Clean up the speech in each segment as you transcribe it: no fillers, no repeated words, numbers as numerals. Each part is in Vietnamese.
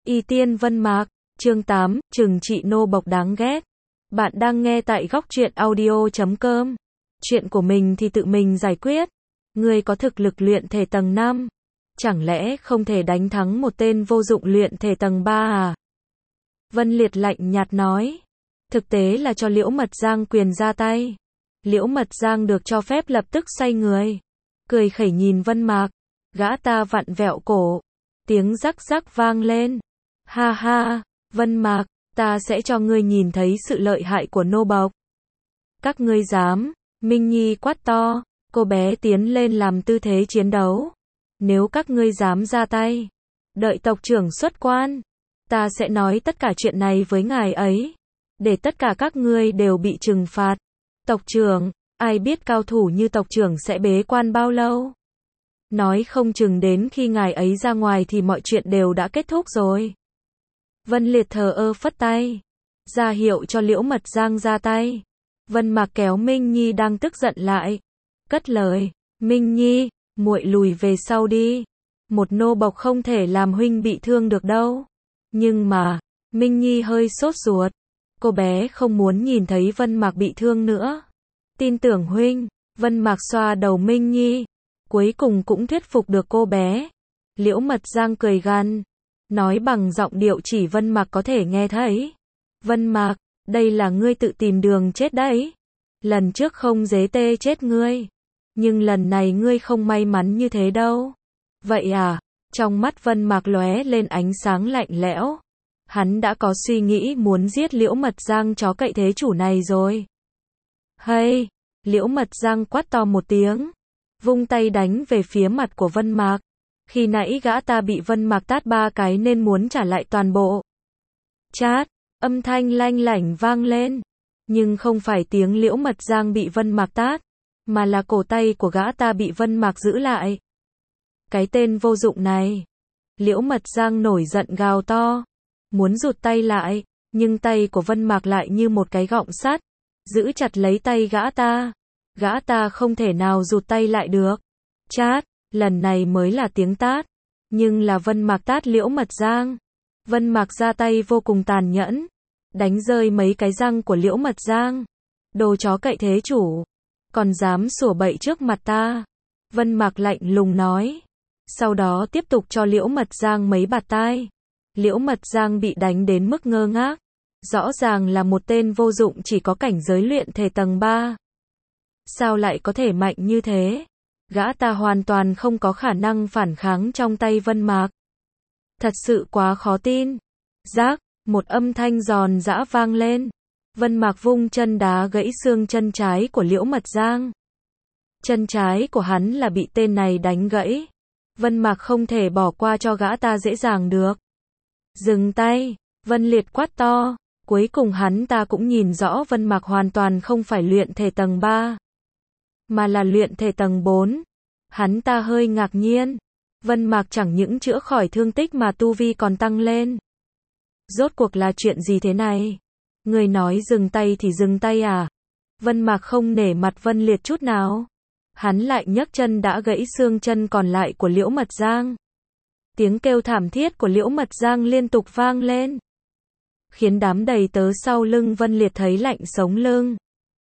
Y Tiên Vân Mạc, chương 8, trừng trị nô bộc đáng ghét. Bạn đang nghe tại góc truyện audio.com. Chuyện của mình thì tự mình giải quyết. Ngươi có thực lực luyện thể tầng 5. Chẳng lẽ không thể đánh thắng một tên vô dụng luyện thể tầng 3 à? Vân Liệt lạnh nhạt nói. Thực tế là cho Liễu Mật Giang quyền ra tay. Liễu Mật Giang được cho phép lập tức xoay người. Cười khẩy nhìn Vân Mạc. Gã ta vặn vẹo cổ. Tiếng rắc rắc vang lên. Ha ha, Vân Mạc, ta sẽ cho ngươi nhìn thấy sự lợi hại của nô bộc. Các ngươi dám, Minh Nhi quát to, cô bé tiến lên làm tư thế chiến đấu. Nếu các ngươi dám ra tay, đợi tộc trưởng xuất quan, ta sẽ nói tất cả chuyện này với ngài ấy, để tất cả các ngươi đều bị trừng phạt. Tộc trưởng, ai biết cao thủ như tộc trưởng sẽ bế quan bao lâu? Nói không chừng đến khi ngài ấy ra ngoài thì mọi chuyện đều đã kết thúc rồi. Vân Liệt thờ ơ phất tay, ra hiệu cho Liễu Mật Giang ra tay. Vân Mạc kéo Minh Nhi đang tức giận lại, cất lời, Minh Nhi, muội lùi về sau đi. Một nô bộc không thể làm huynh bị thương được đâu. Nhưng mà, Minh Nhi hơi sốt ruột. Cô bé không muốn nhìn thấy Vân Mạc bị thương nữa. Tin tưởng huynh. Vân Mạc xoa đầu Minh Nhi. Cuối cùng cũng thuyết phục được cô bé. Liễu Mật Giang cười gằn, nói bằng giọng điệu chỉ Vân Mạc có thể nghe thấy. Vân Mạc, đây là ngươi tự tìm đường chết đấy. Lần trước không dế tê chết ngươi. Nhưng lần này ngươi không may mắn như thế đâu. Vậy à? Trong mắt Vân Mạc lóe lên ánh sáng lạnh lẽo. Hắn đã có suy nghĩ muốn giết Liễu Mật Giang chó cậy thế chủ này rồi. Hay! Liễu Mật Giang quát to một tiếng. Vung tay đánh về phía mặt của Vân Mạc. Khi nãy gã ta bị Vân Mạc tát 3 cái nên muốn trả lại toàn bộ. Chát! Âm thanh lanh lảnh vang lên. Nhưng không phải tiếng Liễu Mật Giang bị Vân Mạc tát, mà là cổ tay của gã ta bị Vân Mạc giữ lại. Cái tên vô dụng này. Liễu Mật Giang nổi giận gào to. Muốn rụt tay lại, nhưng tay của Vân Mạc lại như một cái gọng sắt, giữ chặt lấy tay gã ta. Gã ta không thể nào rụt tay lại được. Chát, lần này mới là tiếng tát. Nhưng là Vân Mạc tát Liễu Mật Giang. Vân Mạc ra tay vô cùng tàn nhẫn. Đánh rơi mấy cái răng của Liễu Mật Giang. Đồ chó cậy thế chủ. Còn dám sủa bậy trước mặt ta. Vân Mạc lạnh lùng nói. Sau đó tiếp tục cho Liễu Mật Giang mấy bạt tai. Liễu Mật Giang bị đánh đến mức ngơ ngác. Rõ ràng là một tên vô dụng chỉ có cảnh giới luyện thể tầng 3. Sao lại có thể mạnh như thế? Gã ta hoàn toàn không có khả năng phản kháng trong tay Vân Mạc. Thật sự quá khó tin. Rác, một âm thanh giòn giã vang lên. Vân Mạc vung chân đá gãy xương chân trái của Liễu Mật Giang. Chân trái của hắn là bị tên này đánh gãy. Vân Mạc không thể bỏ qua cho gã ta dễ dàng được. Dừng tay, Vân Liệt quát to. Cuối cùng hắn ta cũng nhìn rõ Vân Mạc hoàn toàn không phải luyện thể tầng 3, mà là luyện thể tầng 4. Hắn ta hơi ngạc nhiên. Vân Mạc chẳng những chữa khỏi thương tích mà tu vi còn tăng lên. Rốt cuộc là chuyện gì thế này? Người nói dừng tay thì dừng tay à? Vân Mạc không nể mặt Vân Liệt chút nào. Hắn lại nhấc chân đã gãy xương chân còn lại của Liễu Mật Giang. Tiếng kêu thảm thiết của Liễu Mật Giang liên tục vang lên, khiến đám đầy tớ sau lưng Vân Liệt thấy lạnh sống lưng.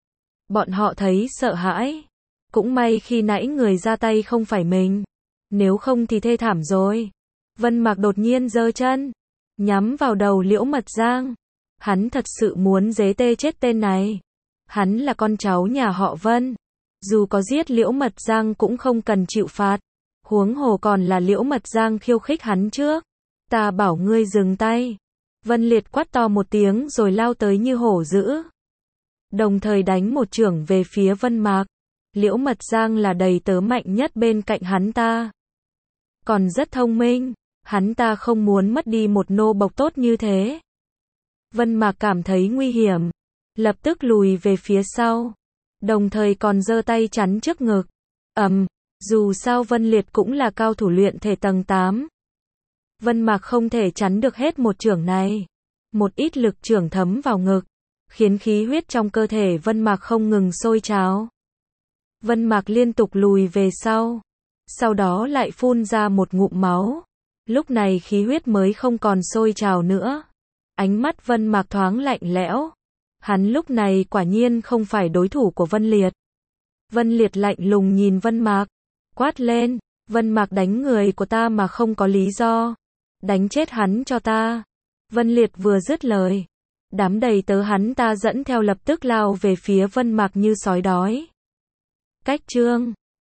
Bọn họ thấy sợ hãi. Cũng may khi nãy người ra tay không phải mình. Nếu không thì thê thảm rồi. Vân Mạc đột nhiên giơ chân, nhắm vào đầu Liễu Mật Giang. Hắn thật sự muốn dế tê chết tên này. Hắn là con cháu nhà họ Vân. Dù có giết Liễu Mật Giang cũng không cần chịu phạt. Huống hồ còn là Liễu Mật Giang khiêu khích hắn trước. Ta bảo ngươi dừng tay. Vân Liệt quát to một tiếng rồi lao tới như hổ dữ. Đồng thời đánh một chưởng về phía Vân Mạc. Liễu Mật Giang là đầy tớ mạnh nhất bên cạnh hắn ta. Còn rất thông minh. Hắn ta không muốn mất đi một nô bộc tốt như thế. Vân Mạc cảm thấy nguy hiểm. Lập tức lùi về phía sau. Đồng thời còn giơ tay chắn trước ngực. Dù sao Vân Liệt cũng là cao thủ luyện thể tầng 8. Vân Mạc không thể chắn được hết một chưởng này. Một ít lực chưởng thấm vào ngực, khiến khí huyết trong cơ thể Vân Mạc không ngừng sôi trào. Vân Mạc liên tục lùi về sau. Sau đó lại phun ra một ngụm máu. Lúc này khí huyết mới không còn sôi trào nữa. Ánh mắt Vân Mạc thoáng lạnh lẽo. Hắn lúc này quả nhiên không phải đối thủ của Vân Liệt. Vân Liệt lạnh lùng nhìn Vân Mạc, quát lên, Vân Mạc đánh người của ta mà không có lý do. Đánh chết hắn cho ta. Vân Liệt vừa dứt lời, đám đầy tớ hắn ta dẫn theo lập tức lao về phía Vân Mạc như sói đói. Cách chương